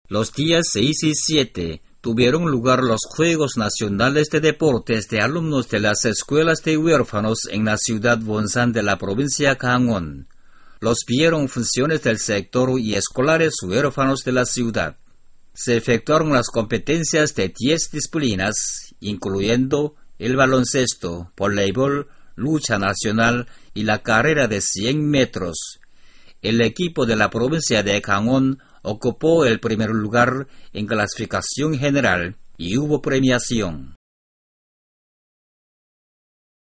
Los días 6 y 7 tuvieron lugar los Juegos Nacionales de Deportes de alumnos de las escuelas de huérfanos en la ciudad Wonsan de la provincia Gangwon. Los vieron funciones del sector y escolares huérfanos de la ciudad. Se efectuaron las competencias de 10 disciplinas, incluyendo el baloncesto, voleibol, lucha nacional y la carrera de 100 metros. El equipo de la provincia de Gangwon ocupó el primer lugar en clasificación general y hubo premiación.